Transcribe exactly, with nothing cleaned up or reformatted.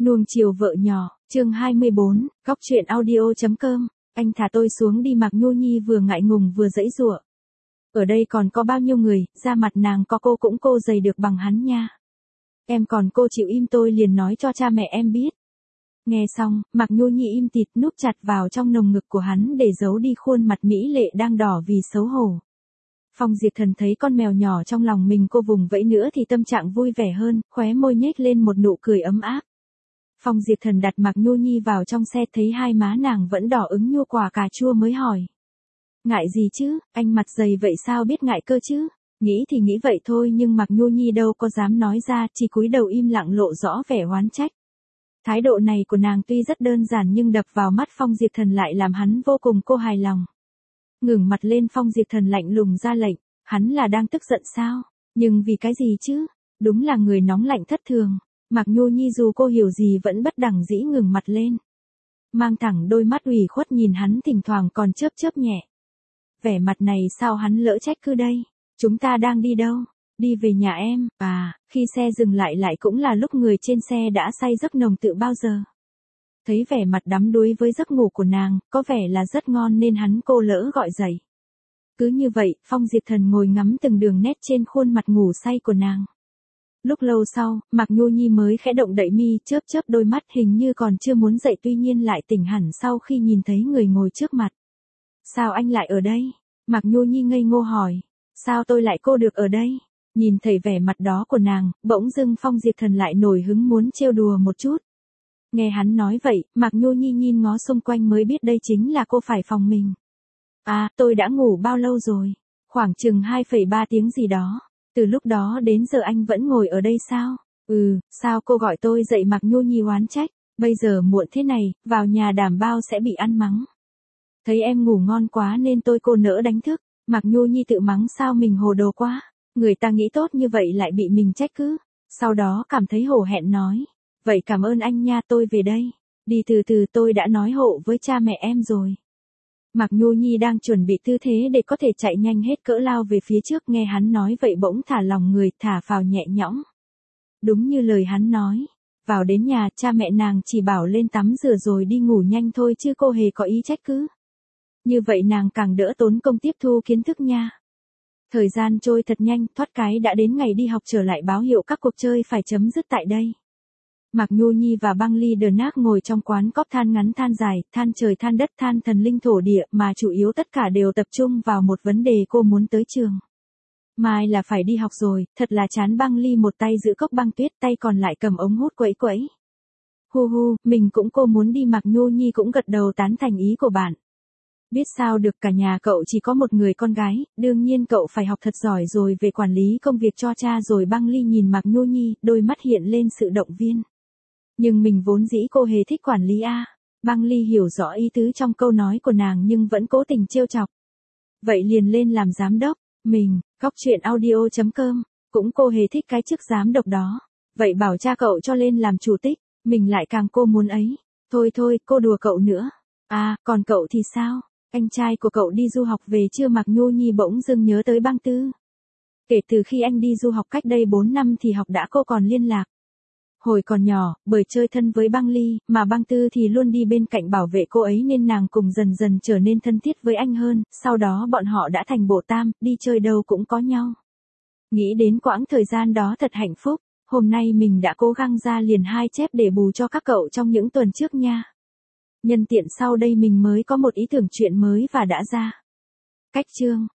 Nuông chiều vợ nhỏ, chương hai mươi bốn, góc chuyện audio.com, anh thả tôi xuống đi. Mạc Nhu Nhi vừa ngại ngùng vừa giãy giụa. Ở đây còn có bao nhiêu người, da mặt nàng có cô cũng cô dày được bằng hắn nha. Em còn cô chịu im tôi liền nói cho cha mẹ em biết. Nghe xong, Mạc Nhu Nhi im tịt núp chặt vào trong lồng ngực của hắn để giấu đi khuôn mặt mỹ lệ đang đỏ vì xấu hổ. Phong Diệt Thần thấy con mèo nhỏ trong lòng mình cô vùng vẫy nữa thì tâm trạng vui vẻ hơn, khóe môi nhếch lên một nụ cười ấm áp. Phong Diệt Thần đặt Mạc Nhu Nhi vào trong xe thấy hai má nàng vẫn đỏ ửng như quả cà chua mới hỏi. Ngại gì chứ, anh mặt dày vậy sao biết ngại cơ chứ? Nghĩ thì nghĩ vậy thôi nhưng Mạc Nhu Nhi đâu có dám nói ra, chỉ cúi đầu im lặng lộ rõ vẻ oán trách. Thái độ này của nàng tuy rất đơn giản nhưng đập vào mắt Phong Diệt Thần lại làm hắn vô cùng cô hài lòng. Ngẩng mặt lên Phong Diệt Thần lạnh lùng ra lệnh, hắn là đang tức giận sao? Nhưng vì cái gì chứ? Đúng là người nóng lạnh thất thường. Mạc Nhu Nhi dù cô hiểu gì vẫn bất đẳng dĩ ngừng mặt lên. Mang thẳng đôi mắt ủy khuất nhìn hắn thỉnh thoảng còn chớp chớp nhẹ. Vẻ mặt này sao hắn lỡ trách cứ đây? Chúng ta đang đi đâu? Đi về nhà em. À, khi xe dừng lại lại cũng là lúc người trên xe đã say giấc nồng tự bao giờ. Thấy vẻ mặt đắm đuối với giấc ngủ của nàng, có vẻ là rất ngon nên hắn cô lỡ gọi dậy. Cứ như vậy, Phong Diệt Thần ngồi ngắm từng đường nét trên khuôn mặt ngủ say của nàng. Lúc lâu sau, Mạc Nhu Nhi mới khẽ động đậy mi chớp chớp đôi mắt hình như còn chưa muốn dậy tuy nhiên lại tỉnh hẳn sau khi nhìn thấy người ngồi trước mặt. Sao anh lại ở đây? Mạc Nhu Nhi ngây ngô hỏi. Sao tôi lại cô được ở đây? Nhìn thấy vẻ mặt đó của nàng, bỗng dưng Phong Diệt Thần lại nổi hứng muốn trêu đùa một chút. Nghe hắn nói vậy, Mạc Nhu Nhi nhìn ngó xung quanh mới biết đây chính là cô phải phòng mình. À, tôi đã ngủ bao lâu rồi? Khoảng chừng hai phẩy ba tiếng gì đó. Từ lúc đó đến giờ anh vẫn ngồi ở đây sao? Ừ, sao cô gọi tôi dậy? Mạc Nhu Nhi oán trách. Bây giờ muộn thế này, vào nhà đảm bao sẽ bị ăn mắng. Thấy em ngủ ngon quá nên tôi cô nỡ đánh thức. Mạc Nhu Nhi tự mắng sao mình hồ đồ quá. Người ta nghĩ tốt như vậy lại bị mình trách cứ. Sau đó cảm thấy hổ hẹn nói. Vậy cảm ơn anh nha, tôi về đây. Đi từ từ, tôi đã nói hộ với cha mẹ em rồi. Mạc Nhu Nhi đang chuẩn bị tư thế để có thể chạy nhanh hết cỡ lao về phía trước, nghe hắn nói vậy bỗng thả lòng người, thả phào nhẹ nhõm. Đúng như lời hắn nói. Vào đến nhà, cha mẹ nàng chỉ bảo lên tắm rửa rồi đi ngủ nhanh thôi chứ cô hề có ý trách cứ. Như vậy nàng càng đỡ tốn công tiếp thu kiến thức nha. Thời gian trôi thật nhanh, thoát cái đã đến ngày đi học trở lại báo hiệu các cuộc chơi phải chấm dứt tại đây. Mạc Nhu Nhi và Băng Ly Đờ Nác ngồi trong quán cóp than ngắn than dài, than trời than đất than thần linh thổ địa mà chủ yếu tất cả đều tập trung vào một vấn đề cô muốn tới trường. Mai là phải đi học rồi, thật là chán. Băng Ly một tay giữ cốc băng tuyết tay còn lại cầm ống hút quẫy quẫy. Hu hu, mình cũng cô muốn đi. Mạc Nhu Nhi cũng gật đầu tán thành ý của bạn. Biết sao được, cả nhà cậu chỉ có một người con gái, đương nhiên cậu phải học thật giỏi rồi về quản lý công việc cho cha rồi. Băng Ly nhìn Mạc Nhu Nhi, đôi mắt hiện lên sự động viên. Nhưng mình vốn dĩ cô hề thích quản lý a. Băng Ly hiểu rõ ý tứ trong câu nói của nàng nhưng vẫn cố tình trêu chọc. Vậy liền lên làm giám đốc. Mình, góc chuyện audio.com, cũng cô hề thích cái chức giám đốc đó. Vậy bảo cha cậu cho lên làm chủ tịch, mình lại càng cô muốn ấy. Thôi thôi, cô đùa cậu nữa. À, còn cậu thì sao? Anh trai của cậu đi du học về chưa? Mạc Nhu Nhi bỗng dưng nhớ tới Băng Tư. Kể từ khi anh đi du học cách đây bốn năm thì học đã cô còn liên lạc. Hồi còn nhỏ, bởi chơi thân với Băng Ly, mà Băng Tư thì luôn đi bên cạnh bảo vệ cô ấy nên nàng cùng dần dần trở nên thân thiết với anh hơn, sau đó bọn họ đã thành bộ tam, đi chơi đâu cũng có nhau. Nghĩ đến quãng thời gian đó thật hạnh phúc, hôm nay mình đã cố gắng ra liền hai chép để bù cho các cậu trong những tuần trước nha. Nhân tiện sau đây mình mới có một ý tưởng chuyện mới và đã ra. Cách chương.